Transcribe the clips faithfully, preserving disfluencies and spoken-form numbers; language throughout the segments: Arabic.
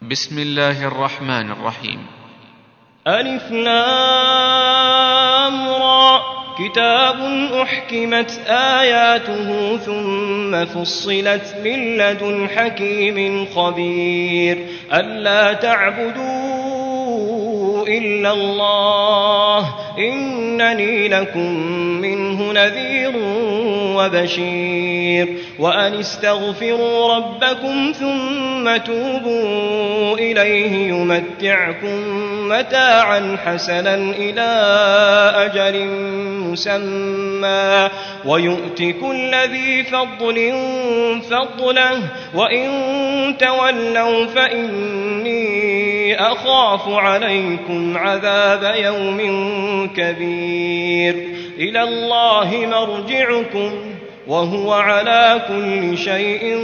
بسم الله الرحمن الرحيم. ألف لام را كتاب أحكمت آياته ثم فصلت من لدن حكيم خبير ألا تعبدوا إلا الله إنني لكم منه نذير وبشير وأن استغفروا ربكم ثم توبوا إليه يمتعكم متاعا حسنا إلى أجل مسمى ويؤت كل ذي فضل فضله وإن تولوا فإني أخاف عليكم عذاب يوم كبير إلى الله مرجعكم وهو على كل شيء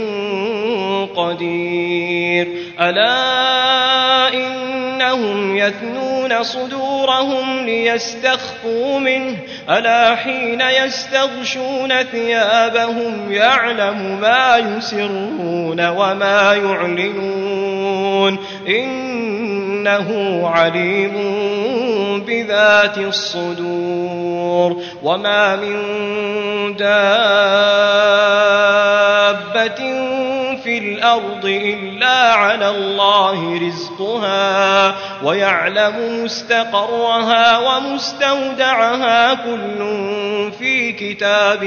قدير ألا إنهم يثنون صدورهم ليستخفوا منه ألا حين يستغشون ثيابهم يعلم ما يسرون وما يعلنون إنه عليم بذات الصدور وما من دابة في الأرض إلا على الله رزقها ويعلم مستقرها ومستودعها كل في كتاب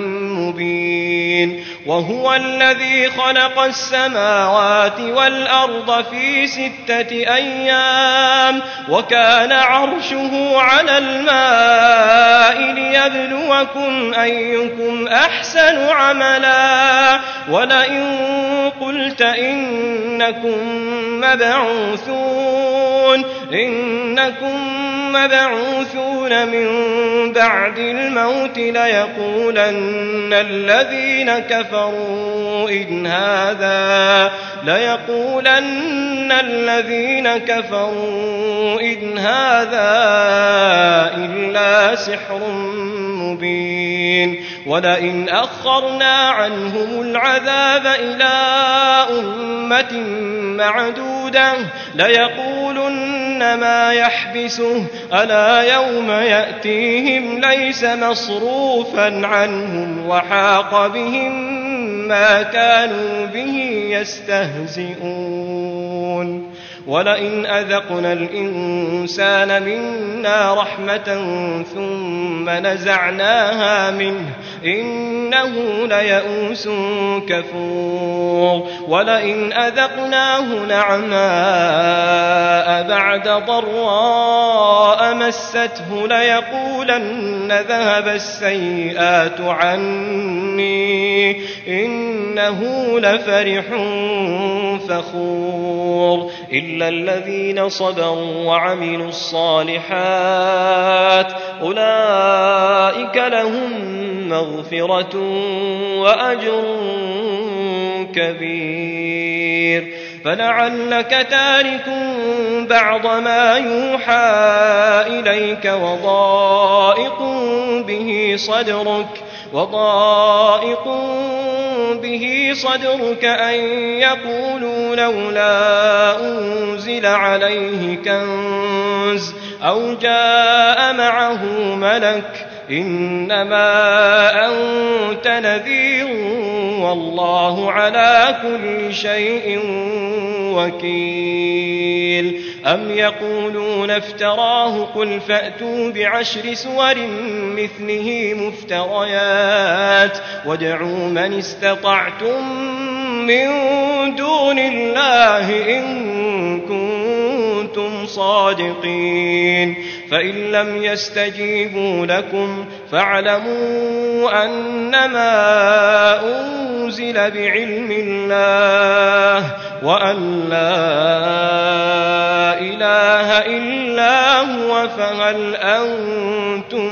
مبين وهو الذي خلق السماوات والأرض في ستة أيام وكان عرشه على الماء ليبلوكم أيكم أحسن عملا ولئن قلت إنكم مبعوثون إنكم مبعوثون من بعد الموت ليقولن الذين كفروا إن هذا ليقولن الذين كفروا إن هذا إلا سحر مبين ولئن أخرنا عنهم العذاب إلى أمة معدودة ليقولن ما يحبسه ألا يوم يأتيهم ليس مصروفا عنهم وحاق بهم ما كانوا به يستهزئون ولئن أذقنا الإنسان منا رحمة ثم نزعناها منه إنه ليئوس كفور ولئن أذقناه نعماء بعد ضراء مسته ليقولن ذهب السيئات عني إنه لفرح فخور إلا الذين صبروا وعملوا الصالحات أولئك لهم مغفرة وأجر كبير فلعلك تارك بعض ما يوحى إليك وضائق به صدرك وضائق به صدرك أن يقولوا لولا أنزل عليه كنز أو جاء معه ملك إنما أنت نذير والله على كل شيء وكيل أم يقولون افتراه قل فأتوا بعشر سور مثله مفتريات وادعوا من استطعتم من دون الله إن كنتم صادقين فإن لم يستجيبوا لكم فاعلموا أنما أنزل بعلم الله وأن لا إله إلا هو فهل أنتم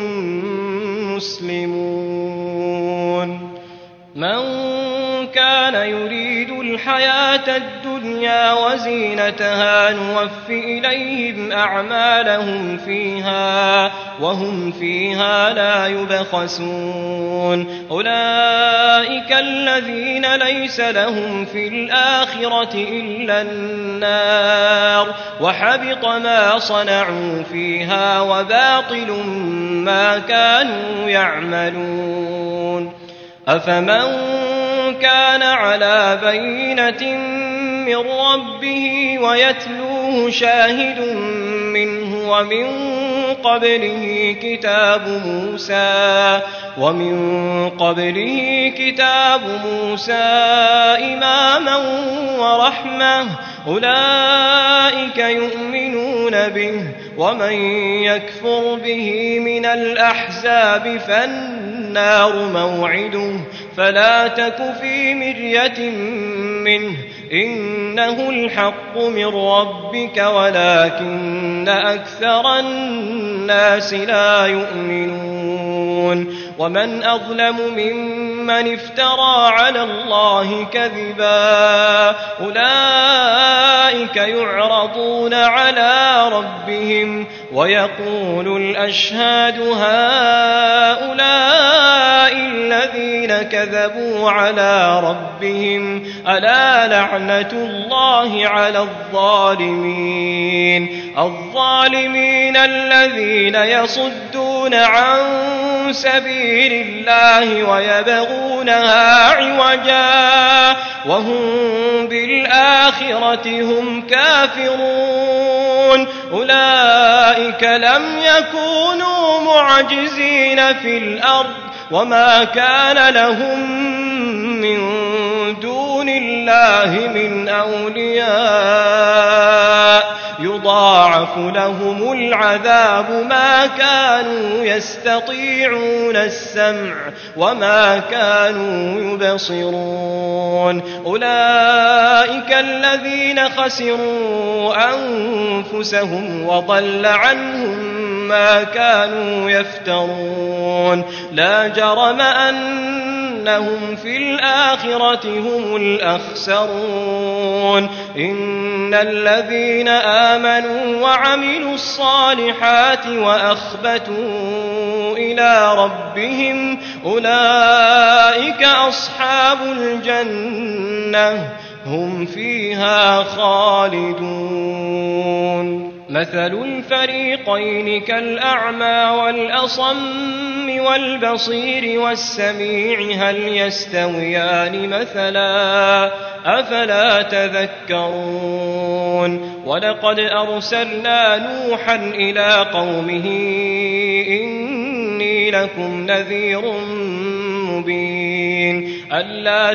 مسلمون من كان يريد الحياة الدنيا الدنيا وزينتها نوف إليهم أعمالهم فيها وهم فيها لا يبخسون أولئك الذين ليس لهم في الآخرة إلا النار وحبط ما صنعوا فيها وباطل ما كانوا يعملون أفمن كان على بينة من ربه ويتلوه شاهد منه ومن قبله كتاب موسى ومن قبله كتاب موسى إماما ورحمة أولئك يؤمنون به ومن يكفر به من الأحزاب فالنار موعده فلا تك في مرية منه إنه الحق من ربك ولكن أكثر الناس لا يؤمنون ومن أظلم ممن افترى على الله كذبا أولئك يعرضون على ربهم ويقول الأشهاد هؤلاء الذين كذبوا على ربهم ألا لعنة الله على الظالمين الظالمين الذين يصدون عن سبيل الله ويبغونها عوجا وهم بالآخرة هم كافرون أولئك لم يكونوا معجزين في الأرض وما كان لهم من دون الله من أولياء يضاعف لهم العذاب ما كانوا يستطيعون السمع وما كانوا يبصرون أولئك الذين خسروا أنفسهم وضل عنهم ما كانوا يفترون لا جرم أنهم في الآخرة هم الأخسرون إن الذين آمنوا وعملوا الصالحات وأخبتوا إلى ربهم أولئك أصحاب الجنة هم فيها خالدون مثل الفريقين كالأعمى والأصم والبصير والسميع هل يستويان مثلا أفلا تذكرون ولقد أرسلنا نوحا إلى قومه إني لكم نذير مبين ألا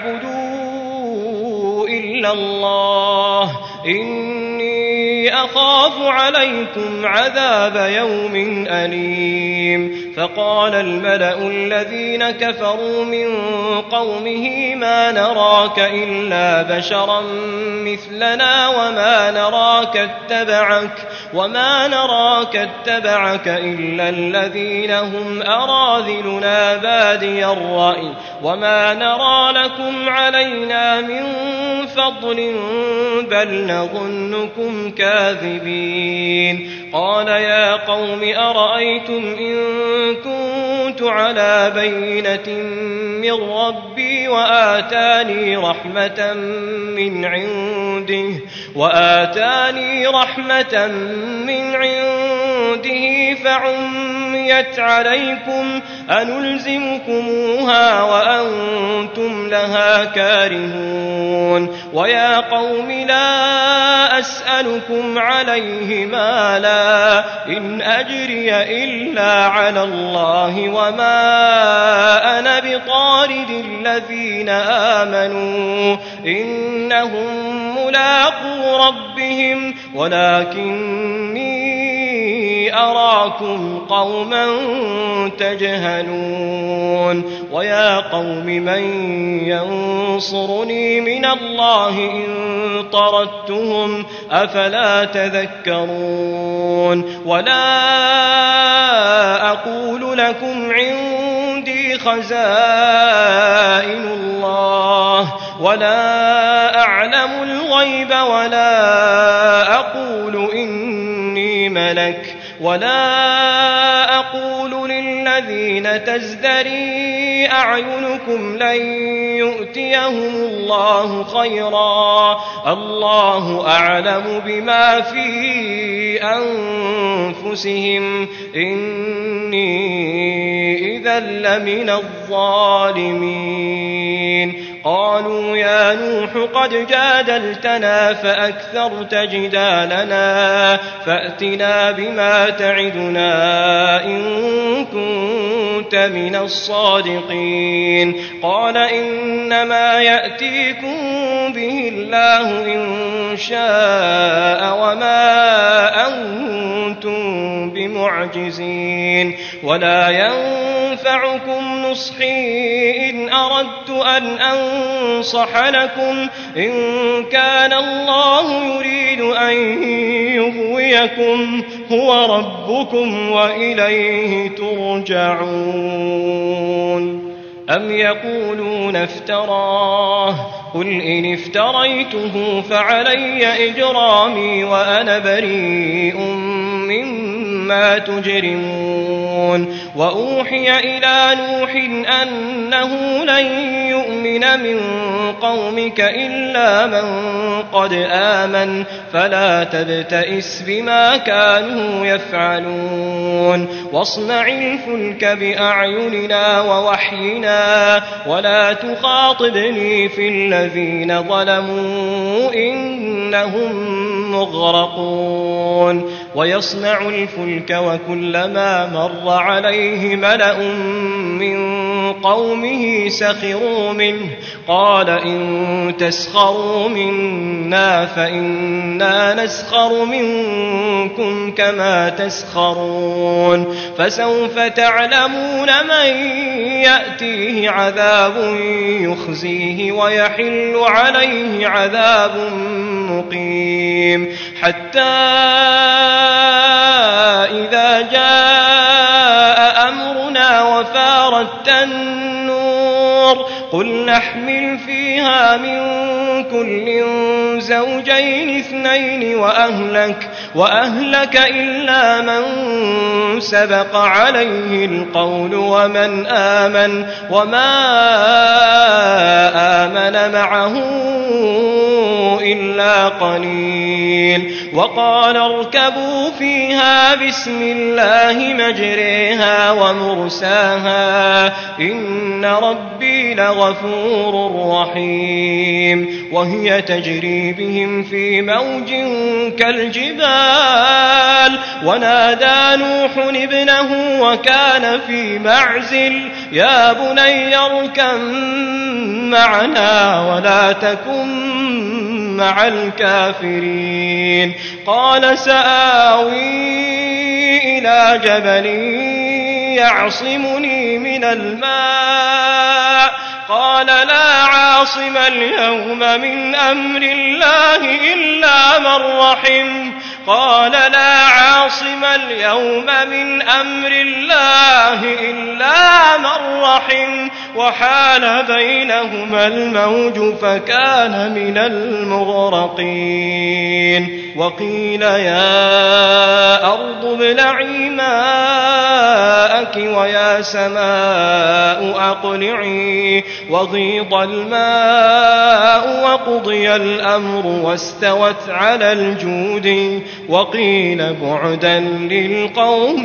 تعبدوا إلا الله إني أخاف عليكم عذاب يوم أليم فقال الملأ الذين كفروا من قومه ما نراك إلا بشرا مثلنا وما نراك اتبعك وما نراك اتبعك إلا الذين هم أراذلنا بادي الرأي وما نرى لكم علينا من فضل بل نظنكم كاذبين قال يا قوم أرأيتم إن كنت على بينة من ربي وآتاني رحمة من عنده وآتاني رحمة من عنده فعميت عليكم أنلزمكموها وأنتم لها كارهون ويا قوم لا أسألكم عليه مالا إن أجري إلا على الله وما أنا بطارد الذين آمنوا إنهم ملاقو ربهم ولكني أراكم قوما تجهلون ويا قوم من ينصرني من الله إن طردتهم أفلا تذكرون ولا أقول لكم عندي خزائن الله ولا أعلم الغيب ولا أقول إني ملك ولا أقول للذين تزدري أعينكم لن يؤتيهم الله خيرا الله أعلم بما في أنفسهم إني إذا لمن الظالمين قالوا يا نوح قد جادلتنا فأكثرت جدالنا فأتنا بما تعدنا إن كنت من الصادقين قال إنما يأتيكم به الله إن شاء وما أنتم بمعجزين ولا ينفعكم نصحي إن أردت أن أنصح لكم إن كان الله يريد أن يغويكم هو ربكم وإليه ترجعون أم يقولون افتراه قل إن افتريته فعلي إجرامي وأنا بريء مما تجرمون وأوحي إلى نوح أنه لن يؤمن من قومك إلا من قد آمن فلا تبتئس بما كانوا يفعلون واصنع الفلك بأعيننا ووحينا ولا تخاطبني في الذين ظلموا إنهم مغرقون ويصنع الفلك وكلما مر عليه ملأ من قومه سخروا منه قال إن تسخروا منا فإنا نسخر منكم كما تسخرون فسوف تعلمون من يأتيه عذاب يخزيه ويحل عليه عذاب مقيم حتى إذا جاء أمرنا وفارت النور قل نحمل فيها من كل زوجين اثنين وأهلك, وأهلك إلا من سبق عليه القول ومن آمن وما آمن معه إلا قليل وقال اركبوا فيها بسم الله مجريها ومرساها إن ربي لغفور رحيم وهي تجري بهم في موج كالجبال ونادى نوح ابنه وكان في معزل يا بني اركب معنا ولا تكن مع الكافرين قال سآوي إلى جبل يعصمني من الماء قال لا عاصم اليوم من أمر الله إلا من رحم قال لا عاصم اليوم من أمر الله إلا من رحم وحال بينهما الموج فكان من المغرقين وقيل يا أرض ابلعي ماءك ويا سماء أقلعي وغيض الماء وقضي الأمر واستوت على الجود وقيل بعدا للقوم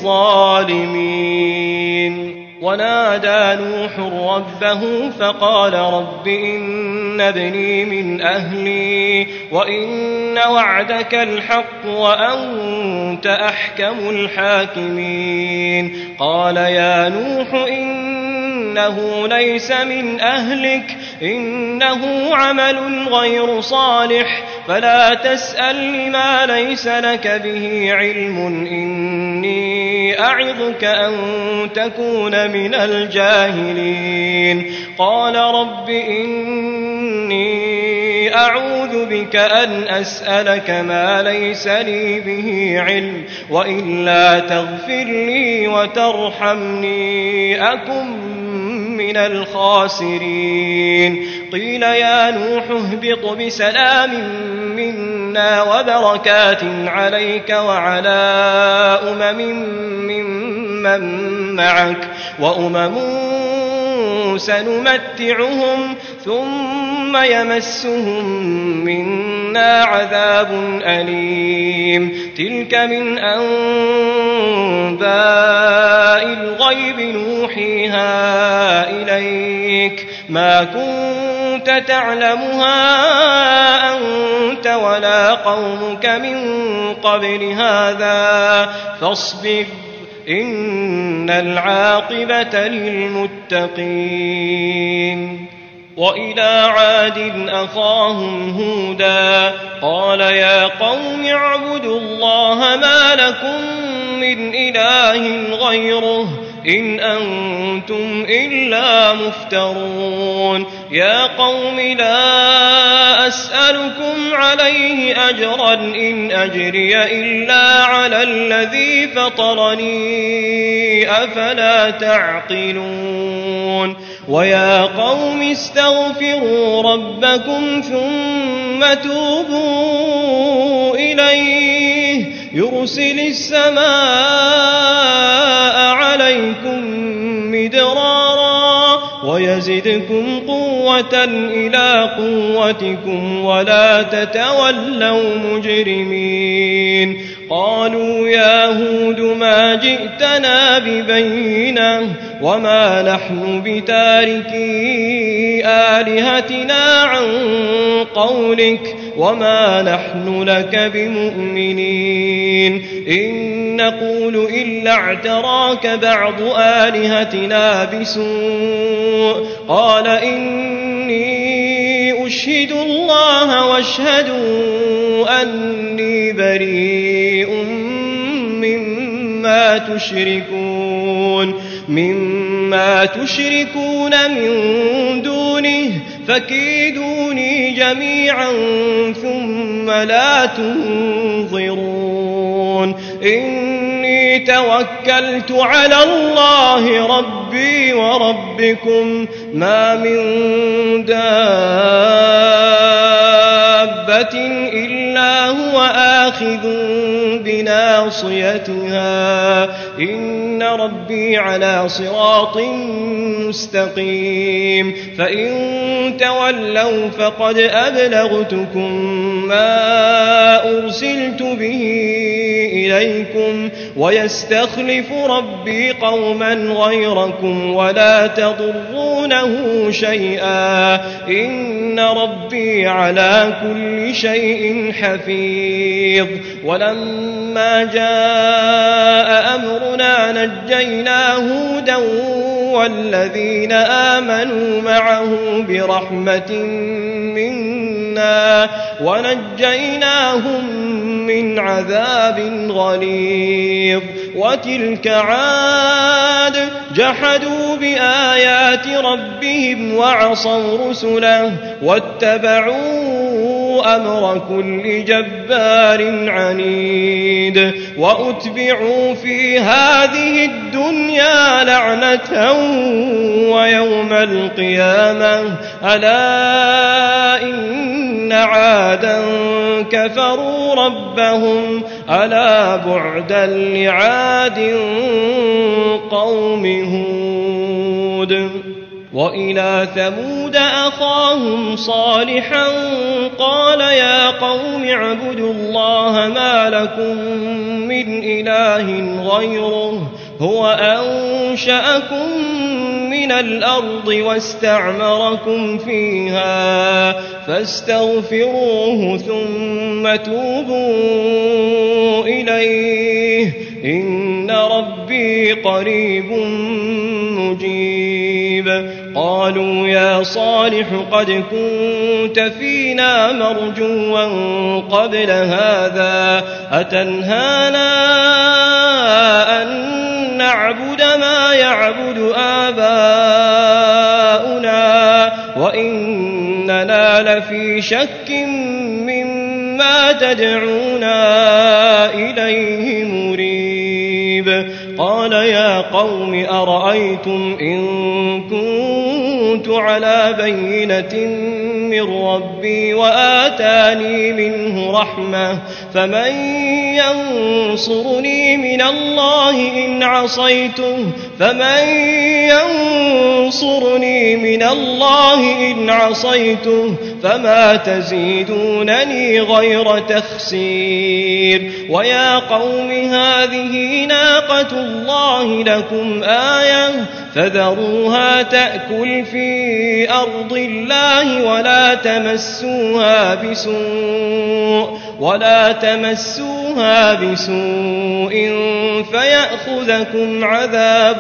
الظالمين ونادى نوح ربه فقال رب إن ابني من أهلي وإن وعدك الحق وأنت أحكم الحاكمين قال يا نوح إنه ليس من أهلك إنه عمل غير صالح فلا تسأل لما ليس لك به علم إني أعظك أن تكون من الجاهلين قال رب إني أعوذ بك أن أسألك ما ليس لي به علم وإلا تغفر لي وترحمني أكن من الخاسرين قيل يا نوح اهبط بسلام منا وبركات عليك وعلى أمم ممن معك وأمم سنمتعهم ثم يمسهم منا عذاب أليم تلك من أنباء الغيب نوحيها إليك ما كنت تعلمها أنت ولا قومك من قبل هذا فاصبر إن العاقبة للمتقين وإلى عاد أخاهم هودا قال يا قوم اعبدوا الله ما لكم من إله غيره إن أنتم إلا مفترون يا قوم لا أسألكم عليه أجرا إن أجري إلا على الذي فطرني أفلا تعقلون ويا قوم استغفروا ربكم ثم توبوا إليه يرسل السماء عليكم مدرارا ويزدكم قوة إلى قوتكم ولا تتولوا مجرمين قالوا يا هود ما جئتنا ببينة وما نحن بتاركي آلهتنا عن قولك وما نحن لك بمؤمنين إن نقول إلا اعتراك بعض آلهتنا بسوء قال إني أشهد الله واشهدوا أني بريء مما تشركون مما تشركون من دونه فكيدوني جميعا ثم لا تنظرون إني توكلت على الله ربي وربكم ما من دابة إلا هو آخذ بناصيتها إن ربي على صراط مستقيم فإن تولوا فقد أبلغتكم ما أرسلت به إليكم ويستخلف ربي قوما غيركم ولا تضرونه شيئا إن ربي على كل شيء حفيظ ولما جاء أمرنا نجينا هودا والذين آمنوا معه برحمة منا ونجيناهم من عذاب غليظ وتلك عاد جحدوا بآيات ربهم وعصوا رسله واتبعوا أمر كل جبار عنيد وأتبعوا في هذه الدنيا لعنة ويوم القيامة ألا إن عادا كفروا ربهم ألا بعدا لعاد قوم هود وإلى ثمود أخاهم صالحا قال يا قوم اعبدوا الله ما لكم من إله غيره هو أنشأكم من الأرض واستعمركم فيها فاستغفروه ثم توبوا إليه إن ربي قريب مجيب قالوا يا صالح قد كنت فينا مرجوا قبل هذا أتنهانا أن نعبد ما يعبد آباؤنا وإننا لفي شك مما تدعونا إليه مريب قال يا قوم أرأيتم إن كنتم على بينة من ربي وآتاني منه رحمة فمن ينصرني من الله إن عصيته فمن ينصرني من الله إن عصيته فما تزيدونني غير تخسير ويا قوم هذه ناقة الله لكم آية فذروها تأكل في أرض الله ولا تمسوها بسوء ولا تمسوها بسوء فيأخذكم عذاب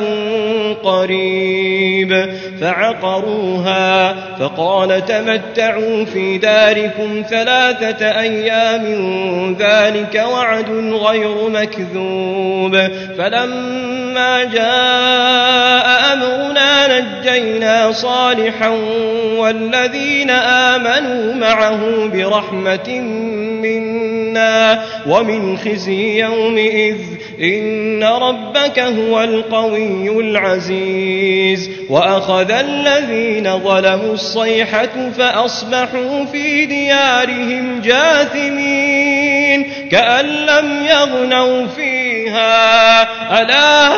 قريب فعقروها فقال تمتعوا في داركم ثلاثة أيام ذلك وعد غير مكذوب فلما جاء أمرنا نجينا صالحا والذين آمنوا معه برحمة منا ومن خزي يومئذ إن ربك هو القوي العزيز وأخذ الذين ظلموا الصيحة فأصبحوا في ديارهم جاثمين كأن لم يغنوا فيها ألا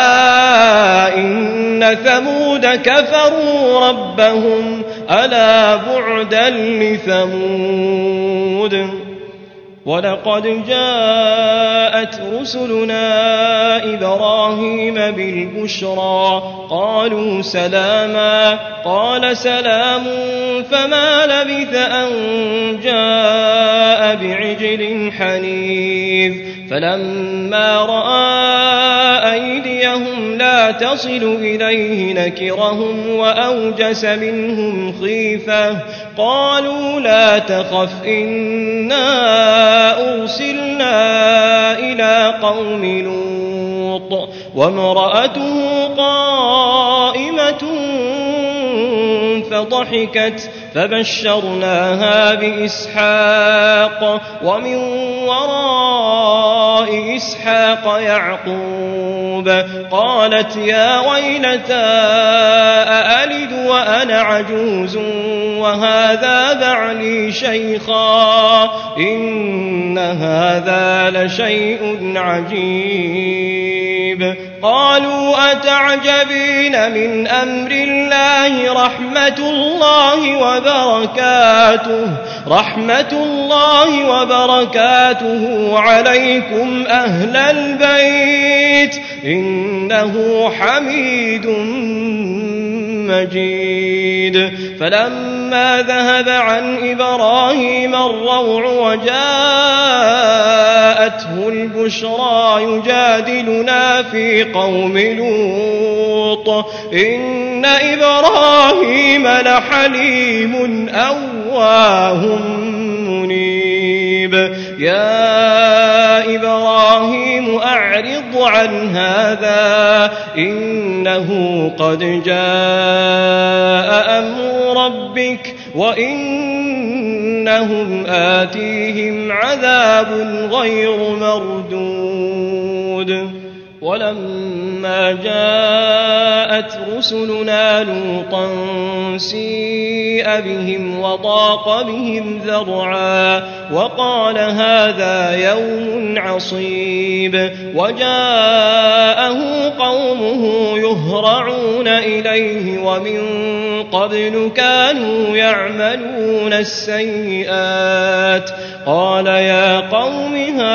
إن ثمود كفروا ربهم ألا بعدا لثمود ولقد جاءت رسلنا إبراهيم بالبشرى قالوا سلاما قال سلام فما لبث أن جاء بعجل حنيذ فلما رأى أيديهم لا تصل إليه نكرهم وأوجس منهم خيفة قالوا لا تخف إنا أرسلنا إلى قوم لوط وامرأته قائمة فضحكت فبشرناها بإسحاق ومن وراء إسحاق يعقوب قالت يا ويلتى أألد وأنا عجوز وهذا بعلي شيخا إن هذا لشيء عجيب قالوا أتعجبين من أمر الله رحمة الله وبركاته رحمة الله وبركاته عليكم أهل البيت إنه حميد مجيد فلما ذهب عن إبراهيم الروع وجاءته البشرى يجادلنا في قوم لوط إن إبراهيم لحليم أواه منيب يا إبراهيم أعرض عن هذا إنه قد جاء أمر ربك وإنهم آتيهم عذاب غير مردود ولما جاءت رسلنا لوطا سيء بهم وضاق بهم ذرعا وقال هذا يوم عصيب وجاءه قومه يهرعون إليه ومن قبل كانوا يعملون السيئات قال يا قوم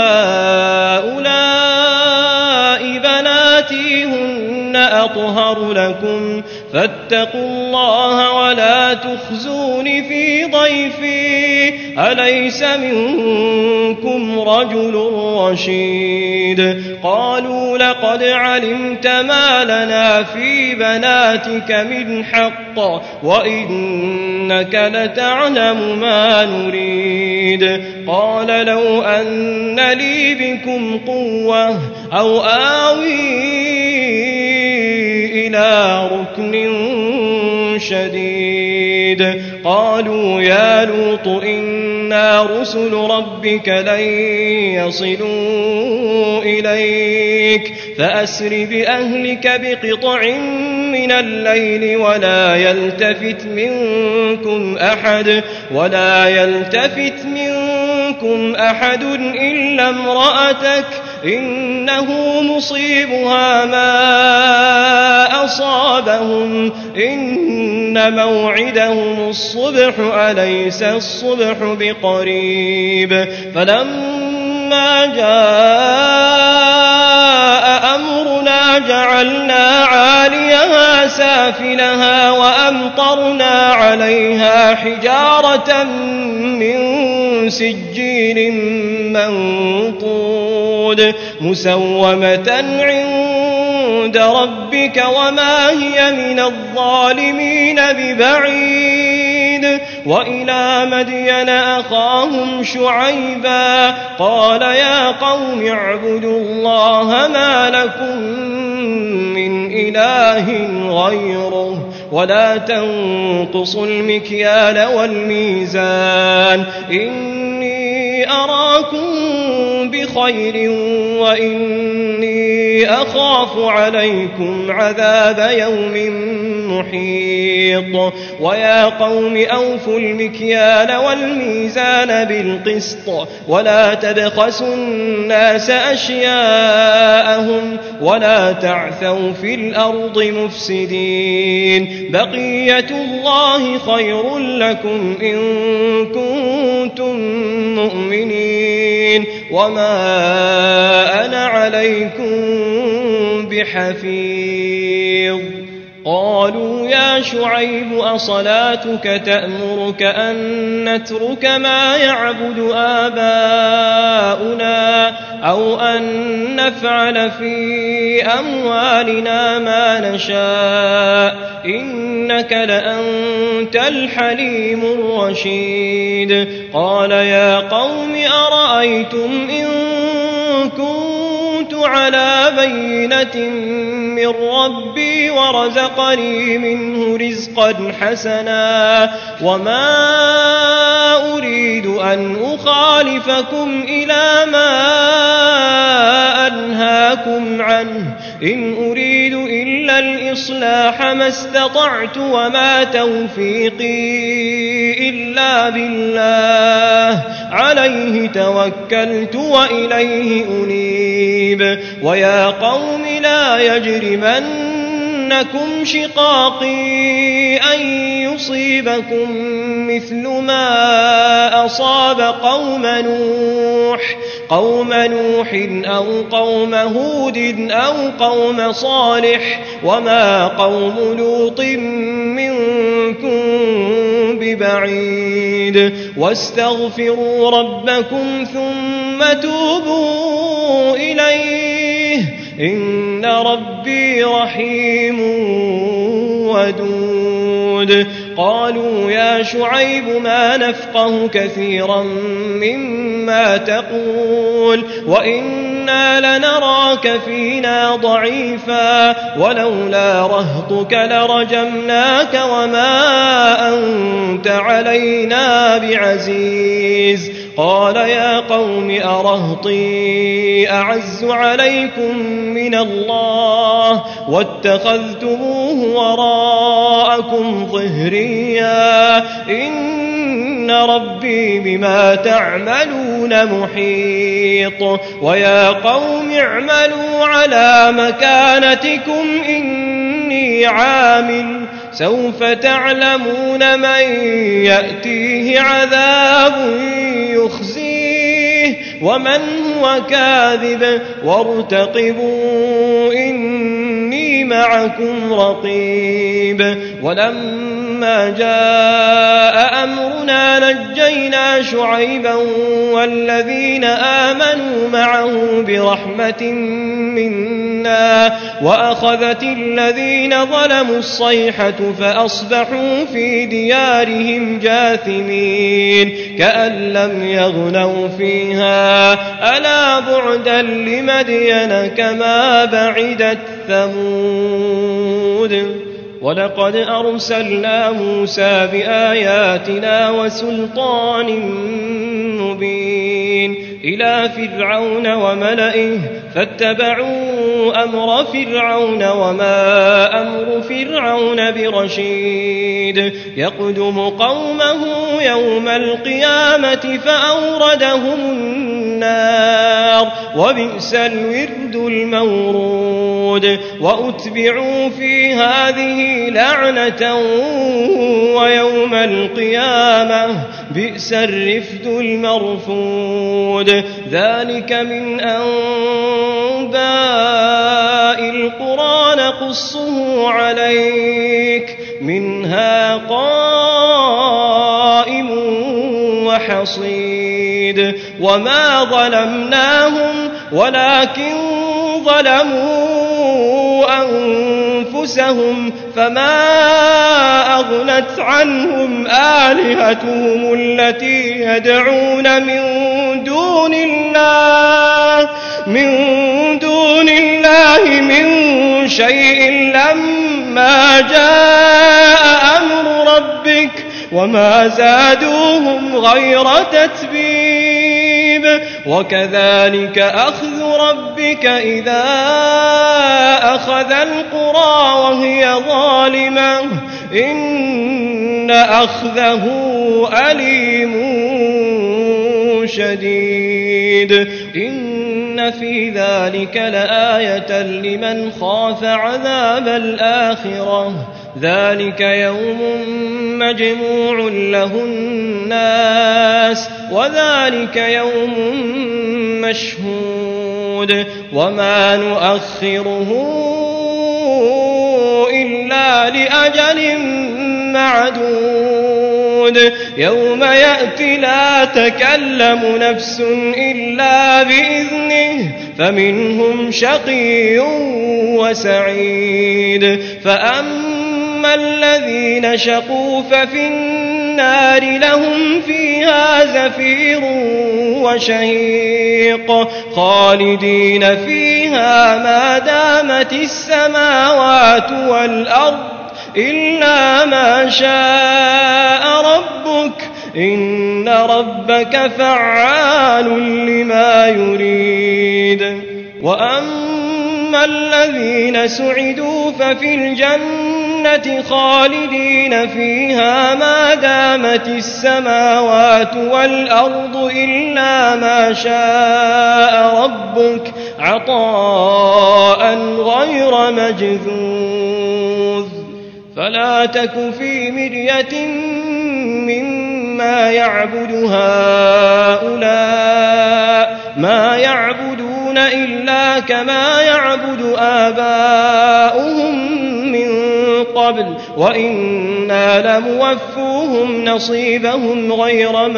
هؤلاء بناتي هن أطهر لكم فاتقوا الله ولا تخزون في ضيفي أليس منكم رجل رشيد قالوا لقد علمت ما لنا في بناتك من حق وإنك لتعلم ما نريد قال لو أن لي بكم قوة أو آوي إلى ركن شديد قالوا يا لوط إنا رسل ربك لن يصلوا إليك فأسر بأهلك بقطع من الليل ولا يلتفت منكم أحد ولا يلتفت منكم أحد إلا امرأتك إنه مصيبها ما أصابهم إن موعدهم الصبح أليس الصبح بقريب فلما جاء أمرنا جعلنا عاليها سافلها وأمطرنا عليها حجارة من سجيل منضود مسومة عند ربك وما هي من الظالمين ببعيد وإلى مدين أخاهم شعيبا قال يا قوم اعبدوا الله ما لكم من إله غيره ولا تنقصوا المكيال والميزان إني أراكم بخير وإني أخاف عليكم عذاب يوم محيط ويا قوم أوفوا المكيال والميزان بالقسط ولا تبخسوا الناس أشياءهم ولا تعثوا في الأرض مفسدين بقية الله خير لكم إن كنتم مؤمنين وما أنا عليكم بحفيظ قالوا يا شعيب أصلاتك تأمرك أن نترك ما يعبد آباؤنا أو أن نفعل في أموالنا ما نشاء إنك لأنت الحليم الرشيد قال يا قوم أرأيتم إن كنت على بينة من ربي ورزقني منه رزقا حسنا وما أريد أن أخالفكم إلى ما أنهاكم عنه إن أريد إلا الإصلاح ما استطعت وما توفيقي إلا بالله عليه توكلت وإليه أنيب ويا قوم لا يجرمنكم شقاقي أن يصيبكم مثل ما أصاب قوم نوح قوم نوح أو قوم هود أو قوم صالح وما قوم لوط منكم ببعيد واستغفروا ربكم ثم توبوا إليه إن ربي رحيم ودود قالوا يا شعيب ما نفقه كثيرا مما تقول وإنا لنراك فينا ضعيفا ولولا رهطك لرجمناك وما أنت علينا بعزيز قال يا قوم أرهطي أعز عليكم من الله واتخذتموه وراءكم ظهريا إن ربي بما تعملون محيط ويا قوم اعملوا على مكانتكم إني عامل سوف تعلمون من يأتيه عذاب يخزيه ومن هو كاذب وارتقبوا إني معكم رقيب ولما جاء أمرنا نجينا شعيبا والذين آمنوا معه برحمة منا وأخذت الذين ظلموا الصيحة فأصبحوا في ديارهم جاثمين كأن لم يغنوا فيها ألا بعدا لمدين كما بعدت ثمود ولقد أرسلنا موسى بآياتنا وسلطان مبين إلى فرعون وملئه فاتبعوا أمر فرعون وما أمر فرعون برشيد يقدم قومه يوم القيامة فأوردهم النار وبئس الورد المورود وأتبعوا في هذه لعنة ويوم القيامة بئس الرفد المرفود ذلك من أنباء القرى نقصه عليك منها قائم وحصيد وما ظلمناهم ولكن ظلموا أنفسهم فما أغنت عنهم آلهتهم التي يدعون من دون الله من دون الله من شيء لما جاء أمر ربك وما زادوهم غير تتبيب وكذلك أخذ ربك إذا أخذ القرى وهي ظالمة إن أخذه أليم شديد إن في ذلك لآية لمن خاف عذاب الآخرة ذلك يوم مجموع له الناس وذلك يوم مشهود وما نؤخره إلا لأجل معدود يوم يأتي لا تكلم نفس إلا بإذنه فمنهم شقي وسعيد فأما الذين شقوا ففي النار لهم فيها زفير وشهيق خالدين فيها ما دامت السماوات والأرض إلا ما شاء ربك إن ربك فعال لما يريد وأما الذين سعدوا ففي الجنة خالدين فيها ما دامت السماوات والأرض إلا ما شاء ربك عطاء غير مجذوذ فلا تك في مرية مما يعبد هؤلاء ما يعبدون إلا كما يعبد آباؤهم من قبل وإنا لموفوهم نصيبهم غير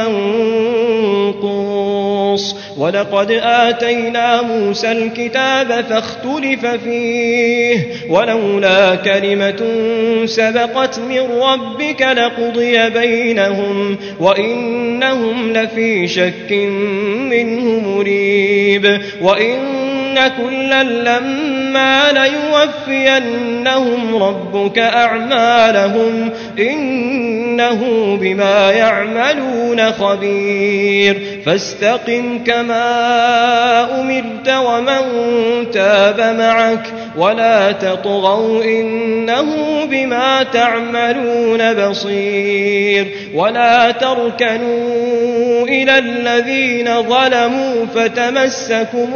منقوص ولقد آتينا موسى الكتاب فاختلف فيه ولولا كلمة سبقت من ربك لقضي بينهم وإنهم لفي شك منه مريب وإن كلا لما ليوفينهم ربك أعمالهم إنه بما يعملون خبير فاستقم كما أمرت ومن تاب معك ولا تطغوا إنه بما تعملون بصير ولا تركنوا إلى الذين ظلموا فتمسكم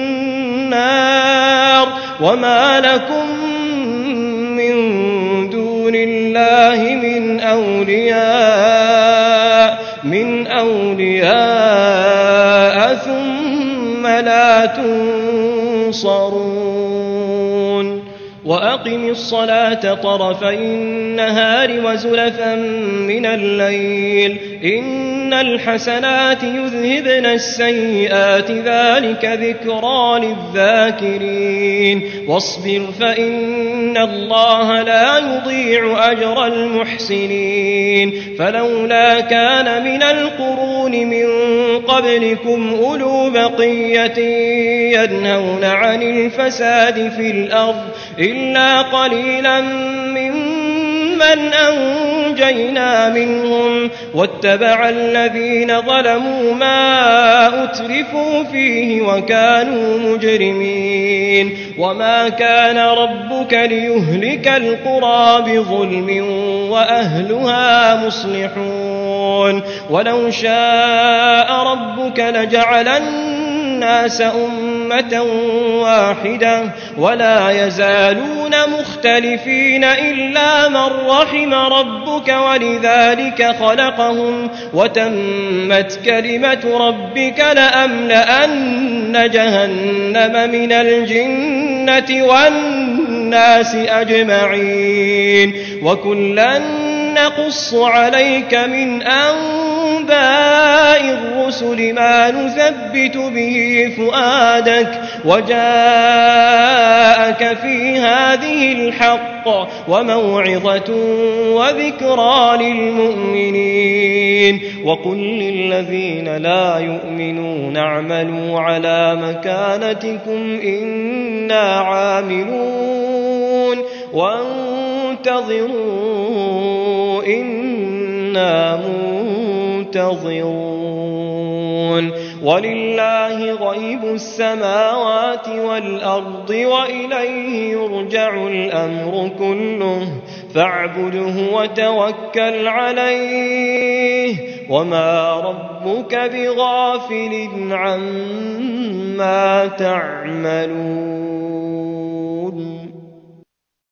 النار وما لكم من دون الله من أولياء من أولياء ثم لا تنصرون وأقم الصلاة طرفي النهار وزلفا من الليل إن الحسنات يذهبن السيئات ذلك ذكرى للذاكرين واصبر فإن الله لا يضيع أجر المحسنين فلولا كان من القرون من قبلكم أولو بقية ينهون عن الفساد في الأرض إلا قليلا ممن أنجينا منهم واتبع الذين ظلموا ما أترفوا فيه وكانوا مجرمين وما كان ربك ليهلك القرى بظلم وأهلها مصلحون ولو شاء ربك لجعل الناس أمة واحدة ولا يزالون مختلفين إلا من رحم ربك ولذلك خلقهم وتمت كلمة ربك لأملأن جهنم من الجنة والناس أجمعين وكلا نقص عليك من أنباء الرسل ما نثبت به فؤادك وجاءك في هذه الحق وموعظة وذكرى للمؤمنين وقل للذين لا يؤمنون اعملوا على مكانتكم إنا عاملون وانتظروا إنا منتظرون ولله غيب السماوات والأرض وإليه يرجع الأمر كله فاعبده وتوكل عليه وما ربك بغافل عما تعملون